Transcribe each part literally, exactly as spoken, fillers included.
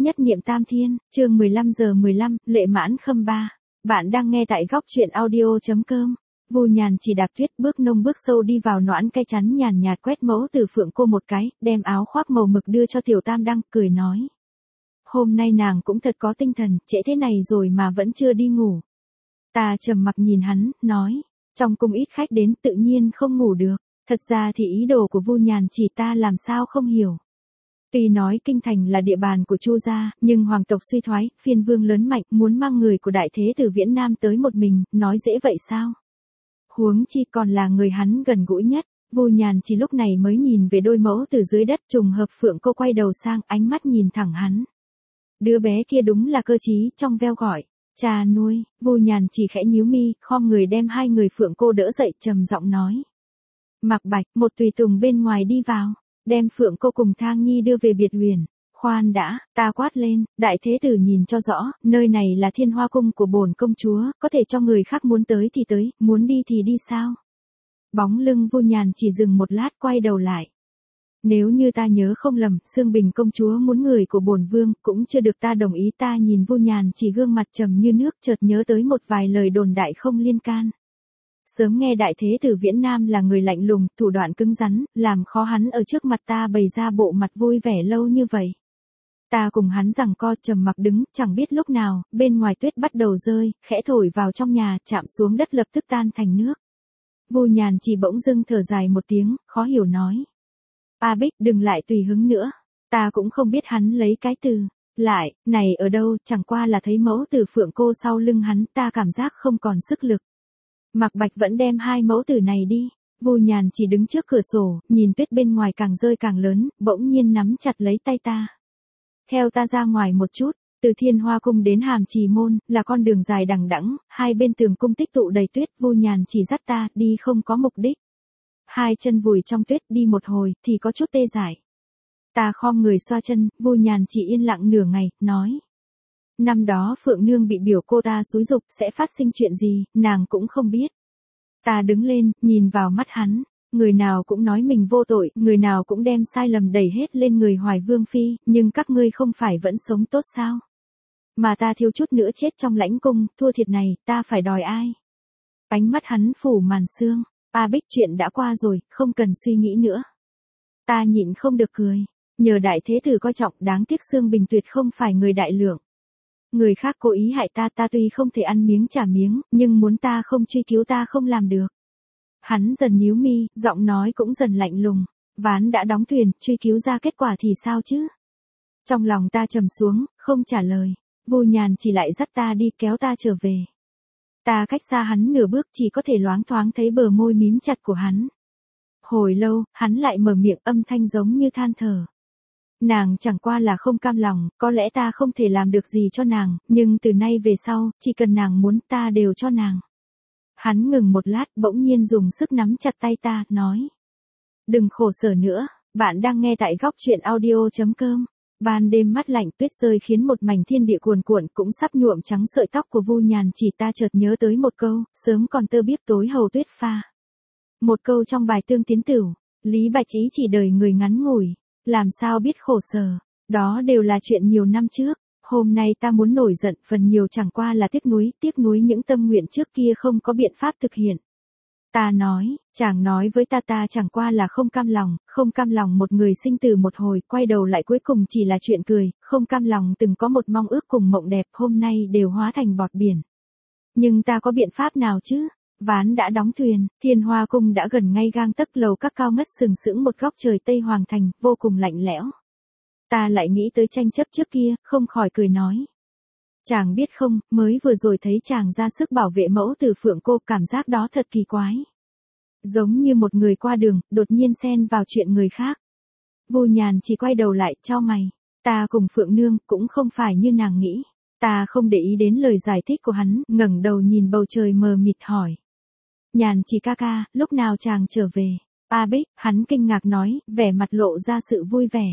Nhất niệm tam thiên, chương mười lăm giờ mười lăm, lệ mãn khâm ba. Bạn đang nghe tại góc truyện audio.com. Vu Nhàn chỉ đạp tuyết bước nông bước sâu đi vào noãn cây chắn nhàn nhạt quét mẫu từ phượng cô một cái, đem áo khoác màu mực đưa cho tiểu tam đăng, cười nói. Hôm nay nàng cũng thật có tinh thần, trễ thế này rồi mà vẫn chưa đi ngủ. Ta trầm mặc nhìn hắn, nói, trong cung ít khách đến tự nhiên không ngủ được, thật ra thì ý đồ của Vu Nhàn chỉ ta làm sao không hiểu. Tuy nói kinh thành là địa bàn của Chu gia, nhưng hoàng tộc suy thoái, phiên vương lớn mạnh, muốn mang người của đại thế từ Viễn Nam tới một mình, nói dễ vậy sao? Huống chi còn là người hắn gần gũi nhất. Vu Nhàn chỉ lúc này mới nhìn về đôi mẫu từ dưới đất, trùng hợp phượng cô quay đầu sang, ánh mắt nhìn thẳng hắn. Đứa bé kia đúng là cơ trí, trong veo gọi, cha nuôi. Vu Nhàn chỉ khẽ nhíu mi, khom người đem hai người phượng cô đỡ dậy, trầm giọng nói. Mạc Bạch, một tùy tùng bên ngoài đi vào. Đem phượng cô cùng Thang Nhi đưa về biệt huyền. Khoan đã, ta quát lên, đại thế tử nhìn cho rõ, nơi này là Thiên Hoa cung của bổn công chúa, có thể cho người khác muốn tới thì tới, muốn đi thì đi sao? Bóng lưng Vu Nhàn chỉ dừng một lát, quay đầu lại. Nếu như ta nhớ không lầm, Xương Bình công chúa muốn người của bổn vương, cũng chưa được ta đồng ý. Ta nhìn Vu Nhàn chỉ gương mặt trầm như nước, chợt nhớ tới một vài lời đồn đại không liên can. Sớm nghe đại thế tử Viễn Nam là người lạnh lùng, thủ đoạn cứng rắn, làm khó hắn ở trước mặt ta bày ra bộ mặt vui vẻ lâu như vậy. Ta cùng hắn giằng co trầm mặc đứng, chẳng biết lúc nào, bên ngoài tuyết bắt đầu rơi, khẽ thổi vào trong nhà, chạm xuống đất lập tức tan thành nước. Vu Nhàn chỉ bỗng dưng thở dài một tiếng, khó hiểu nói. A Bích, đừng lại tùy hứng nữa. Ta cũng không biết hắn lấy cái từ lại này ở đâu, chẳng qua là thấy mẫu từ phượng cô sau lưng hắn, ta cảm giác không còn sức lực. Mạc Bạch vẫn đem hai mẫu tử này đi. Vu Nhàn chỉ đứng trước cửa sổ, nhìn tuyết bên ngoài càng rơi càng lớn, bỗng nhiên nắm chặt lấy tay ta. Theo ta ra ngoài một chút, từ Thiên Hoa cung đến Hàm Trì môn, là con đường dài đằng đẵng, hai bên tường cung tích tụ đầy tuyết, Vu Nhàn chỉ dắt ta, đi không có mục đích. Hai chân vùi trong tuyết, đi một hồi, thì có chút tê dại. Ta khom người xoa chân, Vu Nhàn chỉ yên lặng nửa ngày, nói. Năm đó Phượng Nương bị biểu cô ta xúi giục, sẽ phát sinh chuyện gì, nàng cũng không biết. Ta đứng lên, nhìn vào mắt hắn, người nào cũng nói mình vô tội, người nào cũng đem sai lầm đẩy hết lên người Hoài Vương Phi, nhưng các ngươi không phải vẫn sống tốt sao? Mà ta thiếu chút nữa chết trong lãnh cung, thua thiệt này, ta phải đòi ai? Ánh mắt hắn phủ màn sương, A Bích, chuyện đã qua rồi, không cần suy nghĩ nữa. Ta nhịn không được cười, nhờ đại thế tử coi trọng, đáng tiếc Xương Bình tuyệt không phải người đại lượng. Người khác cố ý hại ta, ta tuy không thể ăn miếng trả miếng, nhưng muốn ta không truy cứu ta không làm được. Hắn dần nhíu mi, giọng nói cũng dần lạnh lùng. Ván đã đóng thuyền, truy cứu ra kết quả thì sao chứ? Trong lòng ta trầm xuống, không trả lời. Vu Nhàn chỉ lại dắt ta đi, kéo ta trở về. Ta cách xa hắn nửa bước, chỉ có thể loáng thoáng thấy bờ môi mím chặt của hắn. Hồi lâu, hắn lại mở miệng, âm thanh giống như than thở. Nàng chẳng qua là không cam lòng, có lẽ ta không thể làm được gì cho nàng, nhưng từ nay về sau, chỉ cần nàng muốn, ta đều cho nàng. Hắn ngừng một lát, bỗng nhiên dùng sức nắm chặt tay ta, nói. Đừng khổ sở nữa, bạn đang nghe tại góc truyện audio.com. Ban đêm mát lạnh, tuyết rơi khiến một mảnh thiên địa cuồn cuộn, cũng sắp nhuộm trắng sợi tóc của Vu Nhàn chỉ. Ta chợt nhớ tới một câu, sớm còn tơ biếc tối hầu tuyết pha. Một câu trong bài Tương Tiến Tửu, Lý Bạch ý chỉ đời người ngắn ngủi. Làm sao biết khổ sở, đó đều là chuyện nhiều năm trước. Hôm nay ta muốn nổi giận, phần nhiều chẳng qua là tiếc nuối, tiếc nuối những tâm nguyện trước kia không có biện pháp thực hiện. Ta nói, chàng nói với ta ta chẳng qua là không cam lòng, không cam lòng một người sinh từ một hồi, quay đầu lại cuối cùng chỉ là chuyện cười, không cam lòng từng có một mong ước cùng mộng đẹp, hôm nay đều hóa thành bọt biển. Nhưng ta có biện pháp nào chứ? Ván đã đóng thuyền, Thiên Hoa cung đã gần ngay gang tấc, lầu các cao ngất sừng sững một góc trời Tây Hoàng thành, vô cùng lạnh lẽo. Ta lại nghĩ tới tranh chấp trước kia, không khỏi cười nói. Chàng biết không, mới vừa rồi thấy chàng ra sức bảo vệ mẫu từ phượng cô, cảm giác đó thật kỳ quái. Giống như một người qua đường, đột nhiên xen vào chuyện người khác. Vu Nhàn chỉ quay đầu lại, chau mày. Ta cùng Phượng Nương, cũng không phải như nàng nghĩ. Ta không để ý đến lời giải thích của hắn, ngẩng đầu nhìn bầu trời mờ mịt hỏi. Nhàn chỉ ca ca, lúc nào chàng trở về? A Bích, hắn kinh ngạc nói, vẻ mặt lộ ra sự vui vẻ.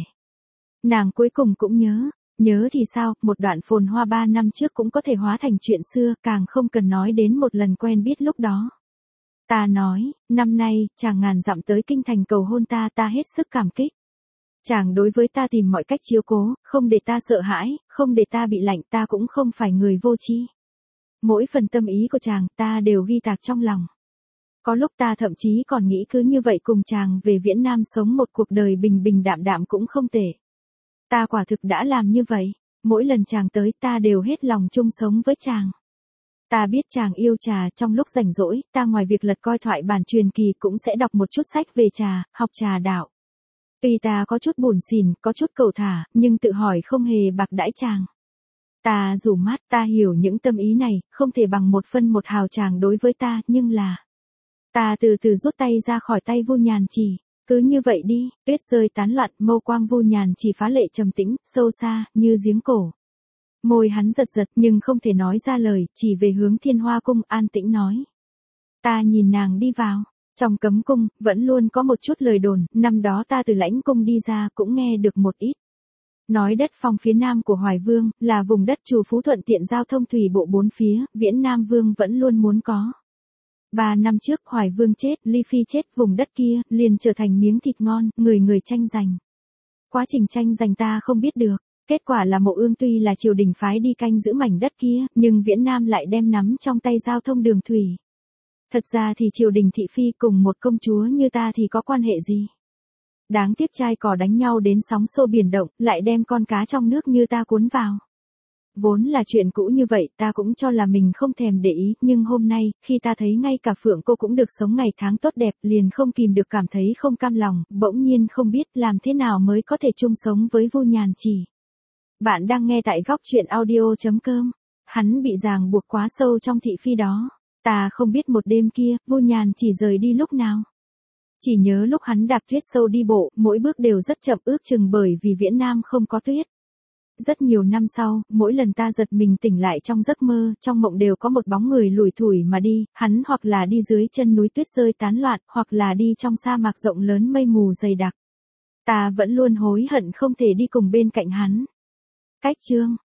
Nàng cuối cùng cũng nhớ. Nhớ thì sao, một đoạn phồn hoa ba năm trước cũng có thể hóa thành chuyện xưa, càng không cần nói đến một lần quen biết lúc đó. Ta nói, năm nay, chàng ngàn dặm tới kinh thành cầu hôn ta, ta hết sức cảm kích. Chàng đối với ta tìm mọi cách chiếu cố, không để ta sợ hãi, không để ta bị lạnh, ta cũng không phải người vô tri. Mỗi phần tâm ý của chàng ta đều ghi tạc trong lòng. Có lúc ta thậm chí còn nghĩ cứ như vậy cùng chàng về Viễn Nam sống một cuộc đời bình bình đạm đạm cũng không tệ. Ta quả thực đã làm như vậy, mỗi lần chàng tới ta đều hết lòng chung sống với chàng. Ta biết chàng yêu trà, trong lúc rảnh rỗi, ta ngoài việc lật coi thoại bản truyền kỳ cũng sẽ đọc một chút sách về trà, học trà đạo. Tuy ta có chút buồn xỉn, có chút cầu thả, nhưng tự hỏi không hề bạc đãi chàng. Ta rủ mắt, ta hiểu những tâm ý này, không thể bằng một phân một hào chàng đối với ta, nhưng là... Ta từ từ rút tay ra khỏi tay Vu Nhàn Chỉ, cứ như vậy đi, tuyết rơi tán loạn, mâu quang Vu Nhàn Chỉ phá lệ trầm tĩnh, sâu xa, như giếng cổ. Môi hắn giật giật nhưng không thể nói ra lời, chỉ về hướng Thiên Hoa Cung an tĩnh nói. Ta nhìn nàng đi vào, trong cấm cung, vẫn luôn có một chút lời đồn, năm đó ta từ Lãnh Cung đi ra cũng nghe được một ít. Nói đất phong phía nam của Hoài Vương, là vùng đất trù phú thuận tiện giao thông thủy bộ bốn phía, Viễn Nam Vương vẫn luôn muốn có. Ba năm trước Hoài Vương chết, Ly Phi chết, vùng đất kia, liền trở thành miếng thịt ngon, người người tranh giành. Quá trình tranh giành ta không biết được, kết quả là Mộ Ương tuy là triều đình phái đi canh giữ mảnh đất kia, nhưng Viễn Nam lại đem nắm trong tay giao thông đường thủy. Thật ra thì triều đình thị phi cùng một công chúa như ta thì có quan hệ gì? Đáng tiếc trai cò đánh nhau đến sóng xô biển động, lại đem con cá trong nước như ta cuốn vào. Vốn là chuyện cũ như vậy, ta cũng cho là mình không thèm để ý, nhưng hôm nay, khi ta thấy ngay cả Phượng cô cũng được sống ngày tháng tốt đẹp, liền không kìm được cảm thấy không cam lòng, bỗng nhiên không biết làm thế nào mới có thể chung sống với Vu Nhàn Chỉ. Bạn đang nghe tại góc truyện audio chấm com. Hắn bị ràng buộc quá sâu trong thị phi đó. Ta không biết một đêm kia, Vu Nhàn Chỉ rời đi lúc nào. Chỉ nhớ lúc hắn đạp tuyết sâu đi bộ, mỗi bước đều rất chậm, ước chừng bởi vì Viễn Nam không có tuyết. Rất nhiều năm sau, mỗi lần ta giật mình tỉnh lại trong giấc mơ, trong mộng đều có một bóng người lủi thủi mà đi, hắn hoặc là đi dưới chân núi tuyết rơi tán loạn, hoặc là đi trong sa mạc rộng lớn mây mù dày đặc. Ta vẫn luôn hối hận không thể đi cùng bên cạnh hắn. Cách chương